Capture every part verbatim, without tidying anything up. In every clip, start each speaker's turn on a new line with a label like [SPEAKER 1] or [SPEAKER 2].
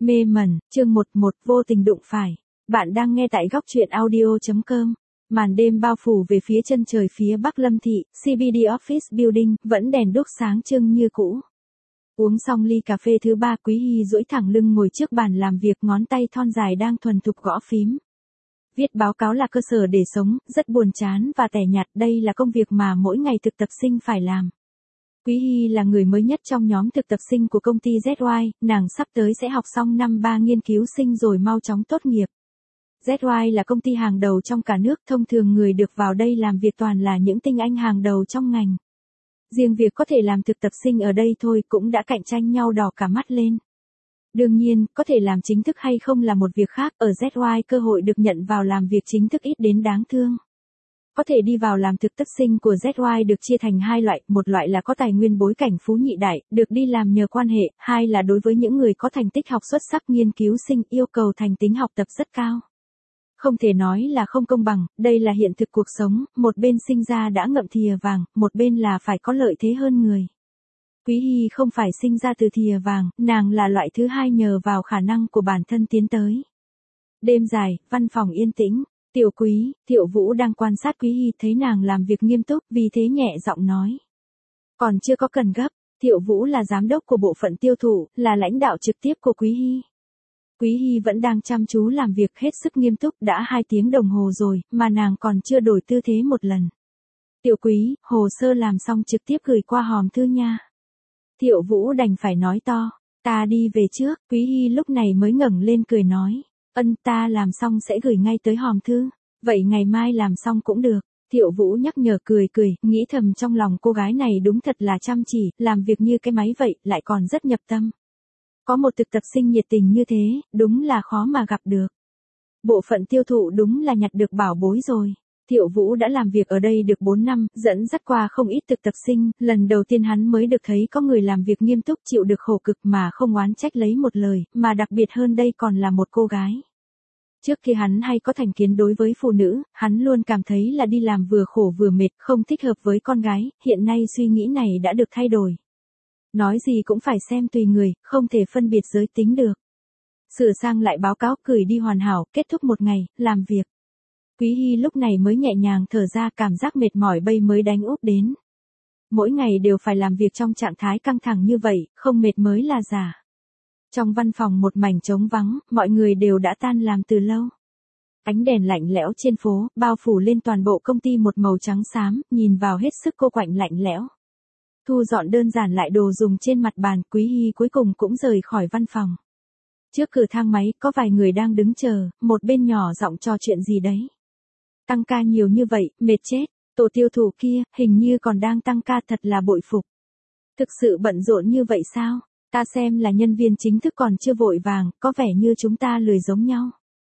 [SPEAKER 1] Mê mẩn, chương một một vô tình đụng phải. Bạn đang nghe tại góc truyện audio chấm com. Màn đêm bao phủ về phía chân trời phía Bắc Lâm Thị, xê bê đê Office Building, vẫn đèn đuốc sáng trưng như cũ. Uống xong ly cà phê thứ ba, Quý Hy duỗi thẳng lưng ngồi trước bàn làm việc, ngón tay thon dài đang thuần thục gõ phím. Viết báo cáo là cơ sở để sống, rất buồn chán và tẻ nhạt, đây là công việc mà mỗi ngày thực tập sinh phải làm. Quý Hy là người mới nhất trong nhóm thực tập sinh của công ty Z Y, nàng sắp tới sẽ học xong năm ba nghiên cứu sinh rồi mau chóng tốt nghiệp. Z Y là công ty hàng đầu trong cả nước, thông thường người được vào đây làm việc toàn là những tinh anh hàng đầu trong ngành. Riêng việc có thể làm thực tập sinh ở đây thôi cũng đã cạnh tranh nhau đỏ cả mắt lên. Đương nhiên, có thể làm chính thức hay không là một việc khác, ở Z Y cơ hội được nhận vào làm việc chính thức ít đến đáng thương. Có thể đi vào làm thực tập sinh của Z Y được chia thành hai loại, một loại là có tài nguyên bối cảnh phú nhị đại, được đi làm nhờ quan hệ, hai là đối với những người có thành tích học xuất sắc nghiên cứu sinh, yêu cầu thành tính học tập rất cao. Không thể nói là không công bằng, đây là hiện thực cuộc sống, một bên sinh ra đã ngậm thìa vàng, một bên là phải có lợi thế hơn người. Quý Hy không phải sinh ra từ thìa vàng, nàng là loại thứ hai nhờ vào khả năng của bản thân tiến tới. Đêm dài, văn phòng yên tĩnh. Tiểu Quý, Thiệu Vũ đang quan sát Quý Hy, thấy nàng làm việc nghiêm túc, vì thế nhẹ giọng nói. Còn chưa có cần gấp, Thiệu Vũ là giám đốc của bộ phận tiêu thụ, là lãnh đạo trực tiếp của Quý Hy. Quý Hy vẫn đang chăm chú làm việc hết sức nghiêm túc, đã hai tiếng đồng hồ rồi, mà nàng còn chưa đổi tư thế một lần. Tiểu Quý, hồ sơ làm xong trực tiếp gửi qua hòm thư nha. Thiệu Vũ đành phải nói to, ta đi về trước, Quý Hy lúc này mới ngẩng lên cười nói. Ân, ta làm xong sẽ gửi ngay tới hòm thư. Vậy ngày mai làm xong cũng được. Thiệu Vũ nhắc nhở cười cười, nghĩ thầm trong lòng cô gái này đúng thật là chăm chỉ, làm việc như cái máy vậy, lại còn rất nhập tâm. Có một thực tập sinh nhiệt tình như thế, đúng là khó mà gặp được. Bộ phận tiêu thụ đúng là nhặt được bảo bối rồi. Thiệu Vũ đã làm việc ở đây được bốn năm, dẫn dắt qua không ít thực tập sinh, lần đầu tiên hắn mới được thấy có người làm việc nghiêm túc, chịu được khổ cực mà không oán trách lấy một lời, mà đặc biệt hơn đây còn là một cô gái. Trước khi hắn hay có thành kiến đối với phụ nữ, hắn luôn cảm thấy là đi làm vừa khổ vừa mệt, không thích hợp với con gái, hiện nay suy nghĩ này đã được thay đổi. Nói gì cũng phải xem tùy người, không thể phân biệt giới tính được. Sửa sang lại báo cáo, gửi đi hoàn hảo, kết thúc một ngày, làm việc. Quý Hy lúc này mới nhẹ nhàng thở ra, cảm giác mệt mỏi bây mới đánh úp đến. Mỗi ngày đều phải làm việc trong trạng thái căng thẳng như vậy, không mệt mới là giả. Trong văn phòng một mảnh trống vắng, mọi người đều đã tan làm từ lâu. Ánh đèn lạnh lẽo trên phố, bao phủ lên toàn bộ công ty một màu trắng xám, nhìn vào hết sức cô quạnh lạnh lẽo. Thu dọn đơn giản lại đồ dùng trên mặt bàn, Quý Hy cuối cùng cũng rời khỏi văn phòng. Trước cửa thang máy, có vài người đang đứng chờ, một bên nhỏ giọng trò chuyện gì đấy. Tăng ca nhiều như vậy, mệt chết, tổ tiêu thụ kia, hình như còn đang tăng ca, thật là bội phục. Thực sự bận rộn như vậy sao? Ta xem là nhân viên chính thức còn chưa vội vàng, có vẻ như chúng ta lười giống nhau.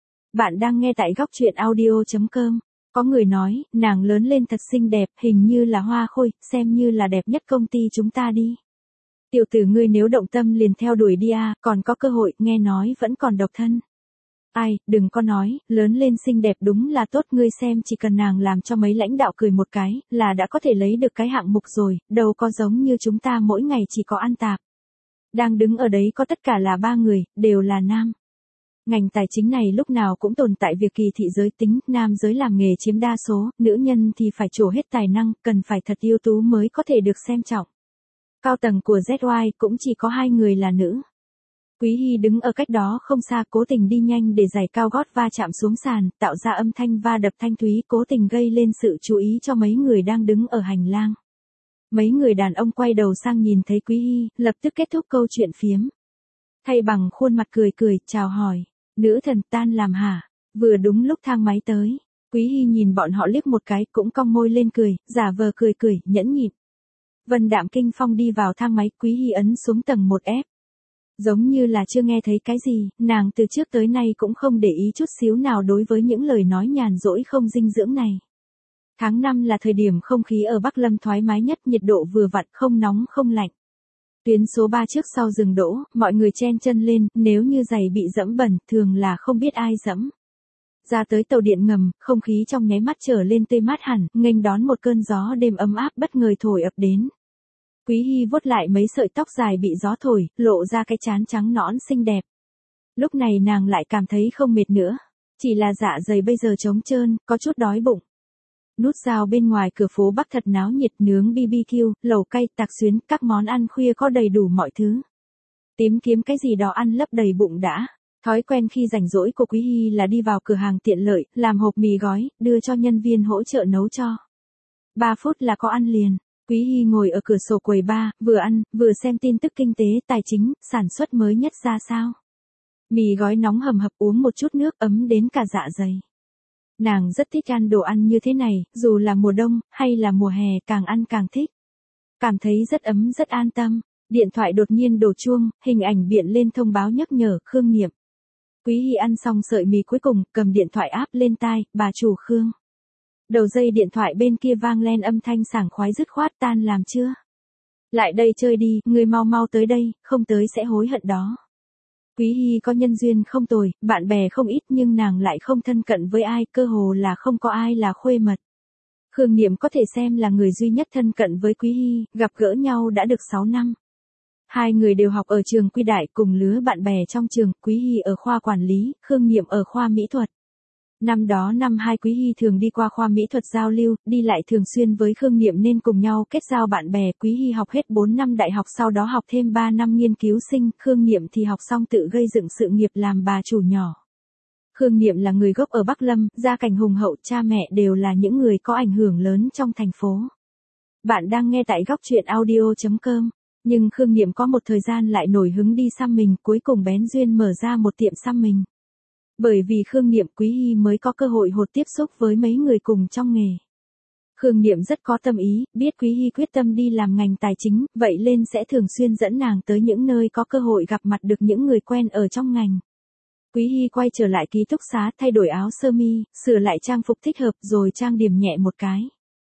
[SPEAKER 1] Bạn đang nghe tại góc truyện audio chấm com. Có người nói, nàng lớn lên thật xinh đẹp, hình như là hoa khôi, xem như là đẹp nhất công ty chúng ta đi. Tiểu tử ngươi nếu động tâm liền theo đuổi đi à, còn có cơ hội, nghe nói vẫn còn độc thân. Ai, đừng có nói, lớn lên xinh đẹp đúng là tốt, ngươi xem chỉ cần nàng làm cho mấy lãnh đạo cười một cái, là đã có thể lấy được cái hạng mục rồi, đâu có giống như chúng ta mỗi ngày chỉ có ăn tạp. Đang đứng ở đấy có tất cả là ba người, đều là nam. Ngành tài chính này lúc nào cũng tồn tại việc kỳ thị giới tính, nam giới làm nghề chiếm đa số, nữ nhân thì phải trổ hết tài năng, cần phải thật ưu tú mới có thể được xem trọng. Cao tầng của Z Y cũng chỉ có hai người là nữ. Quý Hy đứng ở cách đó không xa, cố tình đi nhanh để giày cao gót va chạm xuống sàn, tạo ra âm thanh va đập thanh thúy, cố tình gây lên sự chú ý cho mấy người đang đứng ở hành lang. Mấy người đàn ông quay đầu sang nhìn thấy Quý Hy, lập tức kết thúc câu chuyện phiếm. Thay bằng khuôn mặt cười cười, chào hỏi, nữ thần tan làm hả? Vừa đúng lúc thang máy tới. Quý Hy nhìn bọn họ liếc một cái, cũng cong môi lên cười, giả vờ cười cười, nhẫn nhịn. Vân Đạm Kinh Phong đi vào thang máy, Quý Hy ấn xuống tầng một F. Giống như là chưa nghe thấy cái gì, nàng từ trước tới nay cũng không để ý chút xíu nào đối với những lời nói nhàn rỗi không dinh dưỡng này. Tháng năm là thời điểm không khí ở Bắc Lâm thoải mái nhất, nhiệt độ vừa vặn, không nóng không lạnh. Tuyến số ba trước sau dừng đỗ, mọi người chen chân lên, nếu như giày bị dẫm bẩn, thường là không biết ai dẫm. Ra tới tàu điện ngầm, không khí trong nháy mắt trở lên tươi mát hẳn, nghênh đón một cơn gió đêm ấm áp bất ngờ thổi ập đến. Quý Hy vuốt lại mấy sợi tóc dài bị gió thổi, lộ ra cái trán trắng nõn xinh đẹp. Lúc này nàng lại cảm thấy không mệt nữa. Chỉ là dạ dày bây giờ trống trơn, có chút đói bụng. Nút giao bên ngoài cửa phố Bắc thật náo nhiệt, nướng bê bê kiu, lẩu cay, tạc xuyến, các món ăn khuya có đầy đủ mọi thứ. Tím kiếm cái gì đó ăn lấp đầy bụng đã. Thói quen khi rảnh rỗi của Quý Hy là đi vào cửa hàng tiện lợi, làm hộp mì gói, đưa cho nhân viên hỗ trợ nấu cho. ba phút là có ăn liền. Quý Hy ngồi ở cửa sổ quầy bar, vừa ăn, vừa xem tin tức kinh tế, tài chính, sản xuất mới nhất ra sao. Mì gói nóng hầm hập, uống một chút nước ấm đến cả dạ dày. Nàng rất thích ăn đồ ăn như thế này, dù là mùa đông, hay là mùa hè, càng ăn càng thích. Cảm thấy rất ấm, rất an tâm. Điện thoại đột nhiên đổ chuông, hình ảnh biện lên thông báo nhắc nhở, Khương Niệm. Quý Hy ăn xong sợi mì cuối cùng, cầm điện thoại áp lên tai, bà chủ Khương. Đầu dây điện thoại bên kia vang lên âm thanh sảng khoái dứt khoát, tan làm chưa? Lại đây chơi đi, người mau mau tới đây, không tới sẽ hối hận đó. Quý Hy có nhân duyên không tồi, bạn bè không ít nhưng nàng lại không thân cận với ai, cơ hồ là không có ai là khuê mật. Khương Niệm có thể xem là người duy nhất thân cận với Quý Hy, gặp gỡ nhau đã được sáu năm. Hai người đều học ở trường Quy Đại, cùng lứa bạn bè trong trường, Quý Hy ở khoa quản lý, Khương Niệm ở khoa mỹ thuật. Năm đó năm hai Quý Hy thường đi qua khoa mỹ thuật giao lưu, đi lại thường xuyên với Khương Niệm nên cùng nhau kết giao bạn bè. Quý Hy học hết bốn năm đại học, sau đó học thêm ba năm nghiên cứu sinh, Khương Niệm thì học xong tự gây dựng sự nghiệp làm bà chủ nhỏ. Khương Niệm là người gốc ở Bắc Lâm, gia cảnh hùng hậu, cha mẹ đều là những người có ảnh hưởng lớn trong thành phố. Bạn đang nghe tại góc truyện audio chấm com. Nhưng Khương Niệm có một thời gian lại nổi hứng đi xăm mình, cuối cùng bén duyên mở ra một tiệm xăm mình. Bởi vì Khương Niệm, Quý Hy mới có cơ hội hột tiếp xúc với mấy người cùng trong nghề. Khương Niệm rất có tâm ý, biết Quý Hy quyết tâm đi làm ngành tài chính, vậy nên sẽ thường xuyên dẫn nàng tới những nơi có cơ hội gặp mặt được những người quen ở trong ngành. Quý Hy quay trở lại ký túc xá, thay đổi áo sơ mi, sửa lại trang phục thích hợp rồi trang điểm nhẹ một cái.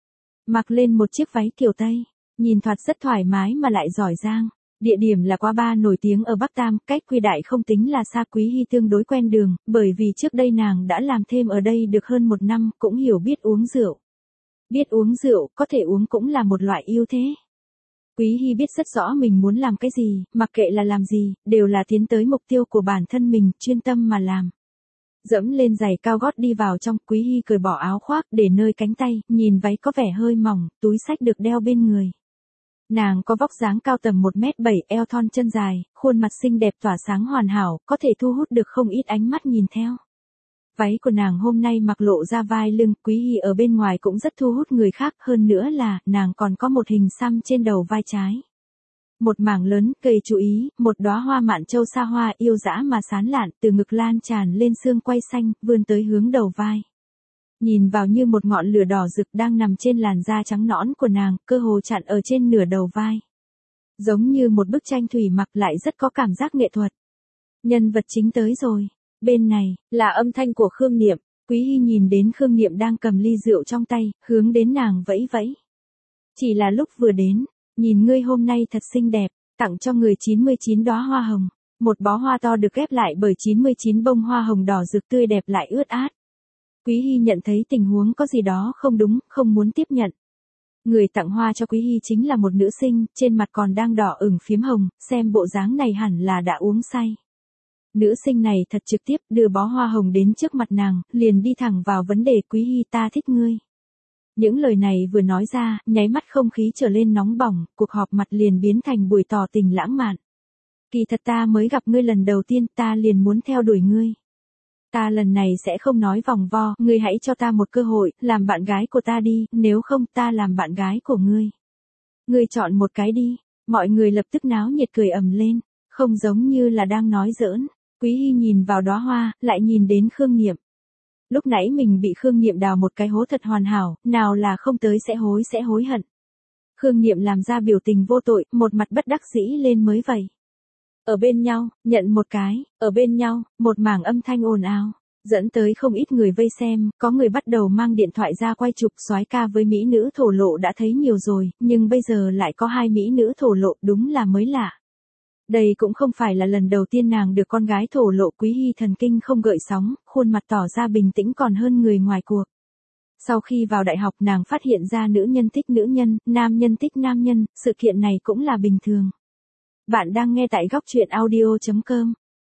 [SPEAKER 1] Mặc lên một chiếc váy kiểu Tây, nhìn thoạt rất thoải mái mà lại giỏi giang. Địa điểm là quán bar nổi tiếng ở Bắc Tam, cách Quy Đại không tính là xa. Quý Hy tương đối quen đường, bởi vì trước đây nàng đã làm thêm ở đây được hơn một năm, cũng hiểu biết uống rượu. Biết uống rượu, có thể uống cũng là một loại ưu thế. Quý Hy biết rất rõ mình muốn làm cái gì, mặc kệ là làm gì, đều là tiến tới mục tiêu của bản thân mình, chuyên tâm mà làm. Dẫm lên giày cao gót đi vào trong, Quý Hy cởi bỏ áo khoác để nơi cánh tay, nhìn váy có vẻ hơi mỏng, túi xách được đeo bên người. Nàng có vóc dáng cao tầm một mét bảy, eo thon chân dài, khuôn mặt xinh đẹp tỏa sáng hoàn hảo, có thể thu hút được không ít ánh mắt nhìn theo. Váy của nàng hôm nay mặc lộ ra vai lưng, Quý Hy ở bên ngoài cũng rất thu hút người khác, hơn nữa là, nàng còn có một hình xăm trên đầu vai trái. Một mảng lớn, gây chú ý, một đóa hoa mạn châu sa hoa yêu dã mà sán lạn, từ ngực lan tràn lên xương quai xanh, vươn tới hướng đầu vai. Nhìn vào như một ngọn lửa đỏ rực đang nằm trên làn da trắng nõn của nàng, cơ hồ chặn ở trên nửa đầu vai. Giống như một bức tranh thủy mặc, lại rất có cảm giác nghệ thuật. Nhân vật chính tới rồi. Bên này, là âm thanh của Khương Niệm. Quý Hy nhìn đến Khương Niệm đang cầm ly rượu trong tay, hướng đến nàng vẫy vẫy. Chỉ là lúc vừa đến, nhìn ngươi hôm nay thật xinh đẹp, tặng cho người chín mươi chín đóa hoa hồng. Một bó hoa to được ghép lại bởi chín mươi chín bông hoa hồng đỏ rực tươi đẹp lại ướt át. Quý Hy nhận thấy tình huống có gì đó không đúng, không muốn tiếp nhận. Người tặng hoa cho Quý Hy chính là một nữ sinh, trên mặt còn đang đỏ ửng phiếm hồng, xem bộ dáng này hẳn là đã uống say. Nữ sinh này thật trực tiếp, đưa bó hoa hồng đến trước mặt nàng, liền đi thẳng vào vấn đề. Quý Hy, ta thích ngươi. Những lời này vừa nói ra, nháy mắt không khí trở lên nóng bỏng, cuộc họp mặt liền biến thành buổi tỏ tình lãng mạn. Kỳ thật ta mới gặp ngươi lần đầu tiên, ta liền muốn theo đuổi ngươi. Ta lần này sẽ không nói vòng vo, ngươi hãy cho ta một cơ hội, làm bạn gái của ta đi, nếu không ta làm bạn gái của ngươi. Ngươi chọn một cái đi. Mọi người lập tức náo nhiệt cười ầm lên, không giống như là đang nói giỡn. Quý Hy nhìn vào đóa hoa, lại nhìn đến Khương Niệm. Lúc nãy mình bị Khương Niệm đào một cái hố thật hoàn hảo, nào là không tới sẽ hối sẽ hối hận. Khương Niệm làm ra biểu tình vô tội, một mặt bất đắc dĩ lên mới vậy. Ở bên nhau, nhận một cái, ở bên nhau, một mảng âm thanh ồn ào, dẫn tới không ít người vây xem, có người bắt đầu mang điện thoại ra quay chụp. Soái ca với mỹ nữ thổ lộ đã thấy nhiều rồi, nhưng bây giờ lại có hai mỹ nữ thổ lộ, đúng là mới lạ. Đây cũng không phải là lần đầu tiên nàng được con gái thổ lộ. Quý Hy thần kinh không gợn sóng, khuôn mặt tỏ ra bình tĩnh còn hơn người ngoài cuộc. Sau khi vào đại học nàng phát hiện ra nữ nhân thích nữ nhân, nam nhân thích nam nhân, sự kiện này cũng là bình thường. Bạn đang nghe tại góc truyện audio chấm com.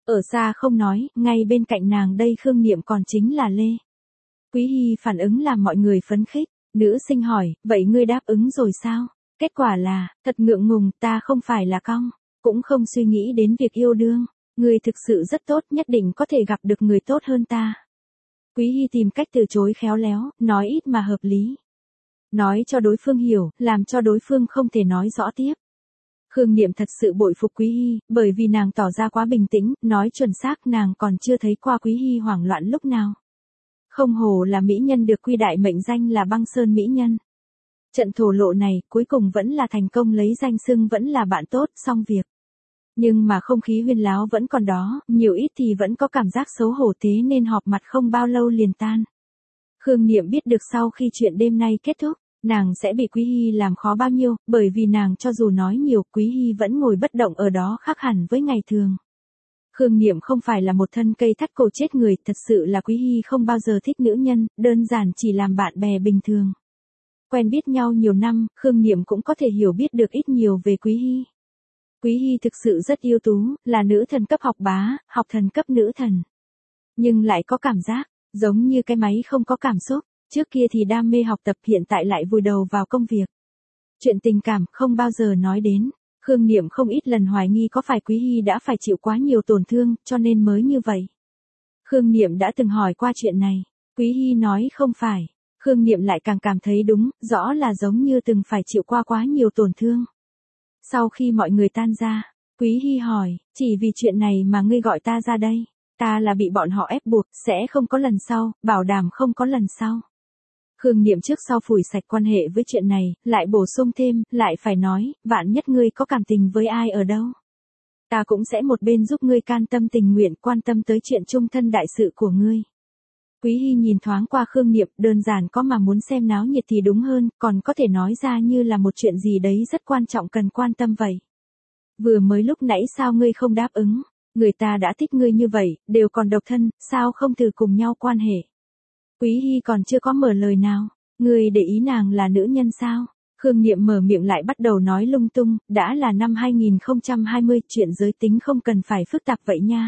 [SPEAKER 1] Ở xa không nói, ngay bên cạnh nàng đây Khương Niệm còn chính là Lê. Quý Hy phản ứng làm mọi người phấn khích, nữ sinh hỏi, vậy ngươi đáp ứng rồi sao? Kết quả là, thật ngượng ngùng, ta không phải là cong, cũng không suy nghĩ đến việc yêu đương, ngươi thực sự rất tốt, nhất định có thể gặp được người tốt hơn ta. Quý Hy tìm cách từ chối khéo léo, nói ít mà hợp lý. Nói cho đối phương hiểu, làm cho đối phương không thể nói rõ tiếp. Khương Niệm thật sự bội phục Quý Hy, bởi vì nàng tỏ ra quá bình tĩnh, nói chuẩn xác nàng còn chưa thấy qua Quý Hy hoảng loạn lúc nào. Không hồ là mỹ nhân được quy đại mệnh danh là băng sơn mỹ nhân. Trận thổ lộ này cuối cùng vẫn là thành công, lấy danh xưng vẫn là bạn tốt, xong việc. Nhưng mà không khí huyên láo vẫn còn đó, nhiều ít thì vẫn có cảm giác xấu hổ, thế nên họp mặt không bao lâu liền tan. Khương Niệm biết được sau khi chuyện đêm nay kết thúc, nàng sẽ bị Quý Hy làm khó bao nhiêu, bởi vì nàng cho dù nói nhiều, Quý Hy vẫn ngồi bất động ở đó khác hẳn với ngày thường. Khương Niệm không phải là một thân cây thắt cổ chết người, thật sự là Quý Hy không bao giờ thích nữ nhân, đơn giản chỉ làm bạn bè bình thường. Quen biết nhau nhiều năm, Khương Niệm cũng có thể hiểu biết được ít nhiều về Quý Hy. Quý Hy thực sự rất ưu tú, là nữ thần cấp học bá, học thần cấp nữ thần. Nhưng lại có cảm giác, giống như cái máy không có cảm xúc, trước kia thì đam mê học tập, hiện tại lại vùi đầu vào công việc. Chuyện tình cảm không bao giờ nói đến, Khương Niệm không ít lần hoài nghi có phải Quý Hy đã phải chịu quá nhiều tổn thương, cho nên mới như vậy. Khương Niệm đã từng hỏi qua chuyện này, Quý Hy nói không phải. Khương Niệm lại càng cảm thấy đúng, rõ là giống như từng phải chịu qua quá nhiều tổn thương. Sau khi mọi người tan ra, Quý Hy hỏi, chỉ vì chuyện này mà ngươi gọi ta ra đây, ta là bị bọn họ ép buộc, sẽ không có lần sau, bảo đảm không có lần sau. Khương Niệm trước sau phủi sạch quan hệ với chuyện này, lại bổ sung thêm, lại phải nói, vạn nhất ngươi có cảm tình với ai ở đâu. Ta cũng sẽ một bên giúp ngươi can tâm tình nguyện, quan tâm tới chuyện chung thân đại sự của ngươi. Quý Hy nhìn thoáng qua Khương Niệm, đơn giản có mà muốn xem náo nhiệt thì đúng hơn, còn có thể nói ra như là một chuyện gì đấy rất quan trọng cần quan tâm vậy. Vừa mới lúc nãy sao ngươi không đáp ứng, người ta đã thích ngươi như vậy, đều còn độc thân, sao không thử cùng nhau quan hệ. Quý Hy còn chưa có mở lời nào, ngươi để ý nàng là nữ nhân sao? Khương Niệm mở miệng lại bắt đầu nói lung tung, đã là năm hai nghìn không trăm hai mươi, chuyện giới tính không cần phải phức tạp vậy nha.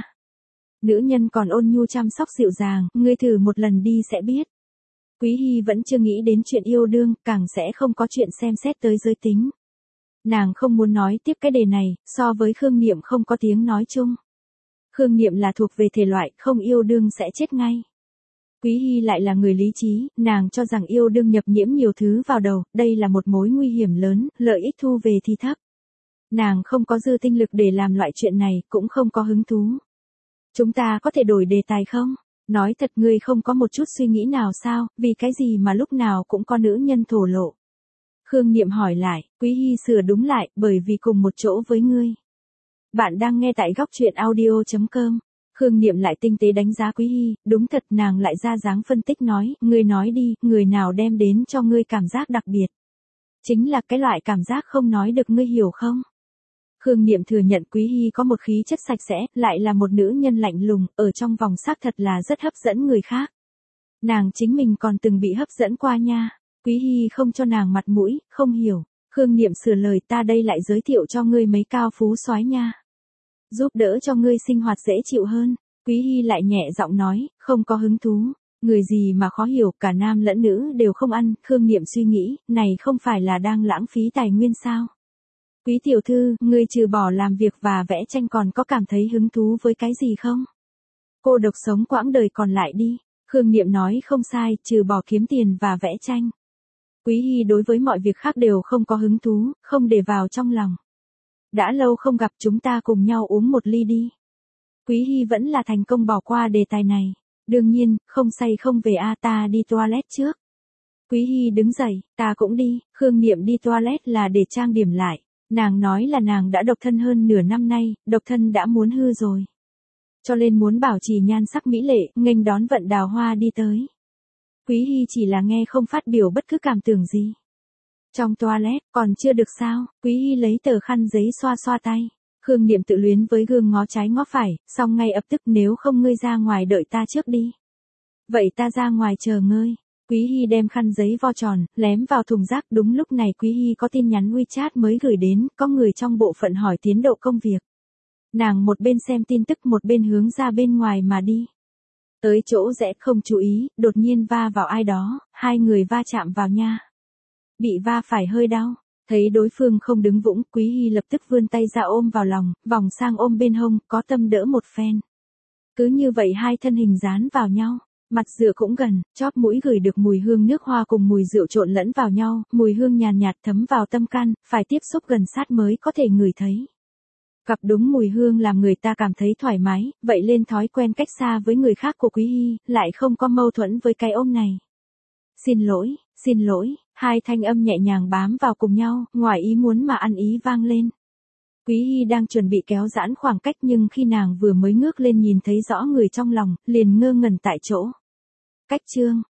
[SPEAKER 1] Nữ nhân còn ôn nhu chăm sóc dịu dàng, ngươi thử một lần đi sẽ biết. Quý Hy vẫn chưa nghĩ đến chuyện yêu đương, càng sẽ không có chuyện xem xét tới giới tính. Nàng không muốn nói tiếp cái đề này, so với Khương Niệm không có tiếng nói chung. Khương Niệm là thuộc về thể loại không yêu đương sẽ chết ngay. Quý Hy lại là người lý trí, nàng cho rằng yêu đương nhập nhiễm nhiều thứ vào đầu, đây là một mối nguy hiểm lớn, lợi ích thu về thì thấp. Nàng không có dư tinh lực để làm loại chuyện này, cũng không có hứng thú. Chúng ta có thể đổi đề tài không? Nói thật, ngươi không có một chút suy nghĩ nào sao, vì cái gì mà lúc nào cũng có nữ nhân thổ lộ. Khương Niệm hỏi lại, Quý Hy sửa đúng lại, bởi vì cùng một chỗ với ngươi. Bạn đang nghe tại góc truyện audio chấm com. Khương Niệm lại tinh tế đánh giá Quý Hy, đúng thật, nàng lại ra dáng phân tích nói, ngươi nói đi, người nào đem đến cho ngươi cảm giác đặc biệt. Chính là cái loại cảm giác không nói được, ngươi hiểu không? Khương Niệm thừa nhận Quý Hy có một khí chất sạch sẽ, lại là một nữ nhân lạnh lùng, ở trong vòng xác thật là rất hấp dẫn người khác. Nàng chính mình còn từng bị hấp dẫn qua nha. Quý Hy không cho nàng mặt mũi, không hiểu. Khương Niệm sửa lời, ta đây lại giới thiệu cho ngươi mấy cao phú soái nha. Giúp đỡ cho ngươi sinh hoạt dễ chịu hơn. Quý Hy lại nhẹ giọng nói, không có hứng thú. Người gì mà khó hiểu, cả nam lẫn nữ đều không ăn. Khương Niệm suy nghĩ, này không phải là đang lãng phí tài nguyên sao? Quý tiểu thư, ngươi trừ bỏ làm việc và vẽ tranh còn có cảm thấy hứng thú với cái gì không? Cô độc sống quãng đời còn lại đi. Khương Niệm nói không sai, trừ bỏ kiếm tiền và vẽ tranh. Quý Hy đối với mọi việc khác đều không có hứng thú, không để vào trong lòng. Đã lâu không gặp, chúng ta cùng nhau uống một ly đi. Quý Hy vẫn là thành công bỏ qua đề tài này. Đương nhiên, không say không về a, ta đi toilet trước. Quý Hy đứng dậy, ta cũng đi. Khương Niệm đi toilet là để trang điểm lại. Nàng nói là nàng đã độc thân hơn nửa năm nay, độc thân đã muốn hư rồi. Cho nên muốn bảo trì nhan sắc mỹ lệ, nghênh đón vận đào hoa đi tới. Quý Hy chỉ là nghe không phát biểu bất cứ cảm tưởng gì. Trong toilet, còn chưa được sao, Quý Hy lấy tờ khăn giấy xoa xoa tay. Khương Niệm tự luyến với gương ngó trái ngó phải, xong ngay ập tức, nếu không ngươi ra ngoài đợi ta trước đi. Vậy ta ra ngoài chờ ngươi. Quý Hy đem khăn giấy vo tròn, lém vào thùng rác. Đúng lúc này Quý Hy có tin nhắn WeChat mới gửi đến, có người trong bộ phận hỏi tiến độ công việc. Nàng một bên xem tin tức một bên hướng ra bên ngoài mà đi. Tới chỗ rẽ không chú ý, đột nhiên va vào ai đó, hai người va chạm vào nha. Bị va phải hơi đau, thấy đối phương không đứng vững, Quý Hy lập tức vươn tay ra ôm vào lòng, vòng sang ôm bên hông, có tâm đỡ một phen. Cứ như vậy hai thân hình dán vào nhau, mặt dựa cũng gần, chóp mũi gửi được mùi hương nước hoa cùng mùi rượu trộn lẫn vào nhau, mùi hương nhàn nhạt thấm vào tâm can, phải tiếp xúc gần sát mới có thể ngửi thấy. Gặp đúng mùi hương làm người ta cảm thấy thoải mái, vậy lên thói quen cách xa với người khác của Quý Hy, lại không có mâu thuẫn với cái ôm này. Xin lỗi, xin lỗi, hai thanh âm nhẹ nhàng bám vào cùng nhau, ngoài ý muốn mà ăn ý vang lên. Quý Hy đang chuẩn bị kéo giãn khoảng cách nhưng khi nàng vừa mới ngước lên nhìn thấy rõ người trong lòng, liền ngơ ngẩn tại chỗ. Cách chương,